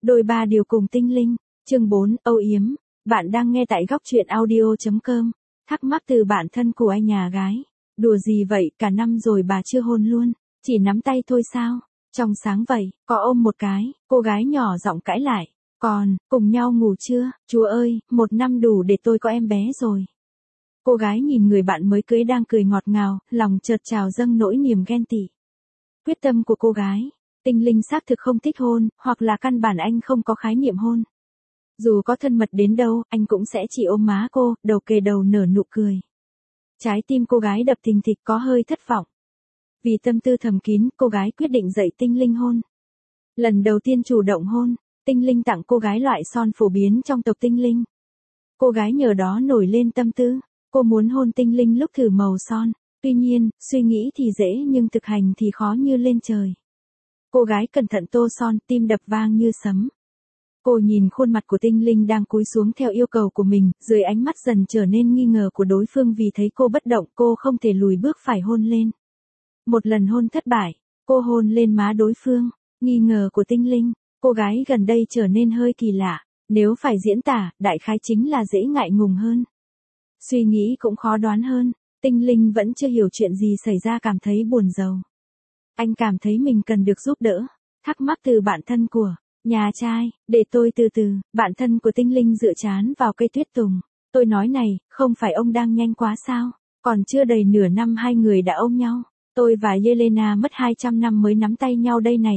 Đôi ba điều cùng tinh linh, chương 4, âu yếm. Bạn đang nghe tại góc truyện audio.com. Thắc mắc từ bản thân của anh nhà gái. Đùa gì vậy, cả năm rồi bà chưa hôn luôn, chỉ nắm tay thôi sao? Trong sáng vậy, có ôm một cái, cô gái nhỏ giọng cãi lại. Còn, cùng nhau ngủ chưa? Chúa ơi, 1 năm đủ để tôi có em bé rồi. Cô gái nhìn người bạn mới cưới đang cười ngọt ngào, lòng chợt trào dâng nỗi niềm ghen tị. Quyết tâm của cô gái. Tinh linh xác thực không thích hôn, hoặc là căn bản anh không có khái niệm hôn. Dù có thân mật đến đâu, anh cũng sẽ chỉ ôm má cô, đầu kề đầu nở nụ cười. Trái tim cô gái đập thình thịch có hơi thất vọng. Vì tâm tư thầm kín, cô gái quyết định dạy tinh linh hôn. Lần đầu tiên chủ động hôn, tinh linh tặng cô gái loại son phổ biến trong tộc tinh linh. Cô gái nhờ đó nổi lên tâm tư, cô muốn hôn tinh linh lúc thử màu son. Tuy nhiên, suy nghĩ thì dễ nhưng thực hành thì khó như lên trời. Cô gái cẩn thận tô son, tim đập vang như sấm. Cô nhìn khuôn mặt của tinh linh đang cúi xuống theo yêu cầu của mình, dưới ánh mắt dần trở nên nghi ngờ của đối phương vì thấy cô bất động, cô không thể lùi bước phải hôn lên. Một lần hôn thất bại, cô hôn lên má đối phương, nghi ngờ của tinh linh, cô gái gần đây trở nên hơi kỳ lạ, nếu phải diễn tả, đại khái chính là dễ ngại ngùng hơn. Suy nghĩ cũng khó đoán hơn, tinh linh vẫn chưa hiểu chuyện gì xảy ra cảm thấy buồn rầu. Anh cảm thấy mình cần được giúp đỡ, thắc mắc từ bạn thân của nhà trai, để tôi từ từ, bạn thân của tinh linh dựa trán vào cây tuyết tùng. Tôi nói này, không phải ông đang nhanh quá sao, còn chưa đầy nửa năm hai người đã ôm nhau. Tôi và Yelena mất 200 năm mới nắm tay nhau đây này,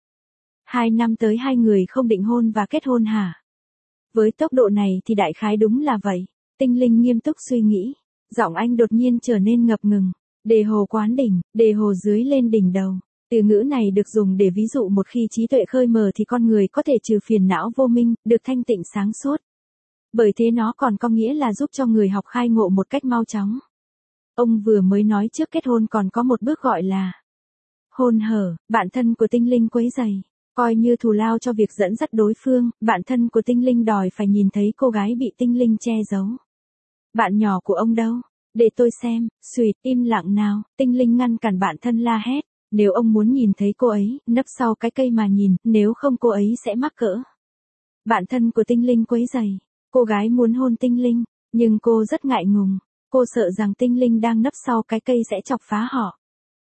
2 năm tới hai người không định hôn và kết hôn hả? Với tốc độ này thì đại khái đúng là vậy, tinh linh nghiêm túc suy nghĩ, giọng anh đột nhiên trở nên ngập ngừng. Đề hồ quán đỉnh, đề hồ dưới lên đỉnh đầu. Từ ngữ này được dùng để ví dụ một khi trí tuệ khơi mờ thì con người có thể trừ phiền não vô minh, được thanh tịnh sáng suốt. Bởi thế nó còn có nghĩa là giúp cho người học khai ngộ một cách mau chóng. Ông vừa mới nói trước kết hôn còn có một bước gọi là hôn hở, bạn thân của tinh linh quấy rầy. Coi như thù lao cho việc dẫn dắt đối phương, bạn thân của tinh linh đòi phải nhìn thấy cô gái bị tinh linh che giấu. Bạn nhỏ của ông đâu? Để tôi xem, xuyệt, im lặng nào, tinh linh ngăn cản bạn thân la hét. Nếu ông muốn nhìn thấy cô ấy, nấp sau cái cây mà nhìn, nếu không cô ấy sẽ mắc cỡ. Bạn thân của tinh linh quấy rầy. Cô gái muốn hôn tinh linh, nhưng cô rất ngại ngùng. Cô sợ rằng tinh linh đang nấp sau cái cây sẽ chọc phá họ.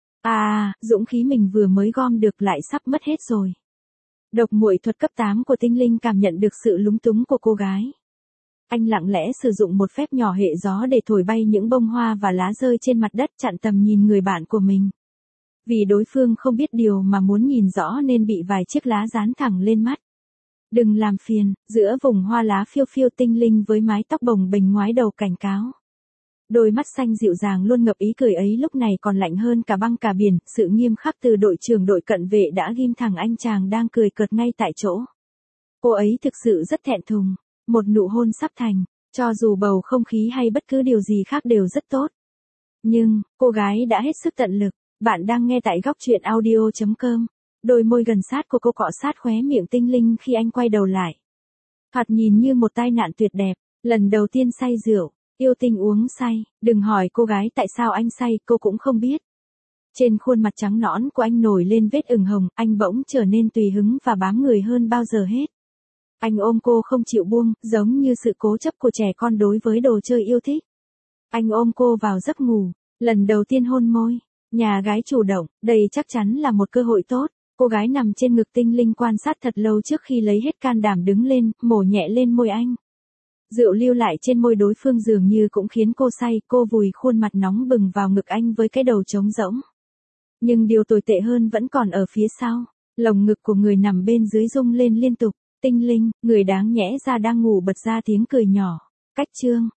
Dũng khí mình vừa mới gom được lại sắp mất hết rồi. Độc muội thuật cấp 8 của tinh linh cảm nhận được sự lúng túng của cô gái. Anh lặng lẽ sử dụng một phép nhỏ hệ gió để thổi bay những bông hoa và lá rơi trên mặt đất chặn tầm nhìn người bạn của mình. Vì đối phương không biết điều mà muốn nhìn rõ nên bị vài chiếc lá dán thẳng lên mắt. Đừng làm phiền, giữa vùng hoa lá phiêu phiêu tinh linh với mái tóc bồng bềnh ngoái đầu cảnh cáo. Đôi mắt xanh dịu dàng luôn ngập ý cười ấy lúc này còn lạnh hơn cả băng cả biển, sự nghiêm khắc từ đội trưởng đội cận vệ đã ghim thẳng anh chàng đang cười cợt ngay tại chỗ. Cô ấy thực sự rất thẹn thùng, một nụ hôn sắp thành, cho dù bầu không khí hay bất cứ điều gì khác đều rất tốt. Nhưng, cô gái đã hết sức tận lực. Bạn đang nghe tại góc truyện audio.com. Đôi môi gần sát của cô cọ sát khóe miệng tinh linh khi anh quay đầu lại. Thoạt nhìn như một tai nạn tuyệt đẹp, lần đầu tiên say rượu, yêu tinh uống say, đừng hỏi cô gái tại sao anh say, cô cũng không biết. Trên khuôn mặt trắng nõn của anh nổi lên vết ửng hồng, anh bỗng trở nên tùy hứng và bám người hơn bao giờ hết. Anh ôm cô không chịu buông, giống như sự cố chấp của trẻ con đối với đồ chơi yêu thích. Anh ôm cô vào giấc ngủ, lần đầu tiên hôn môi. Nhà gái chủ động, đây chắc chắn là một cơ hội tốt. Cô gái nằm trên ngực tinh linh quan sát thật lâu trước khi lấy hết can đảm đứng lên, mổ nhẹ lên môi anh. Rượu lưu lại trên môi đối phương dường như cũng khiến cô say, cô vùi khuôn mặt nóng bừng vào ngực anh với cái đầu trống rỗng. Nhưng điều tồi tệ hơn vẫn còn ở phía sau, lồng ngực của người nằm bên dưới rung lên liên tục. Tinh linh, người đáng nhẽ ra đang ngủ bật ra tiếng cười nhỏ. Cách chương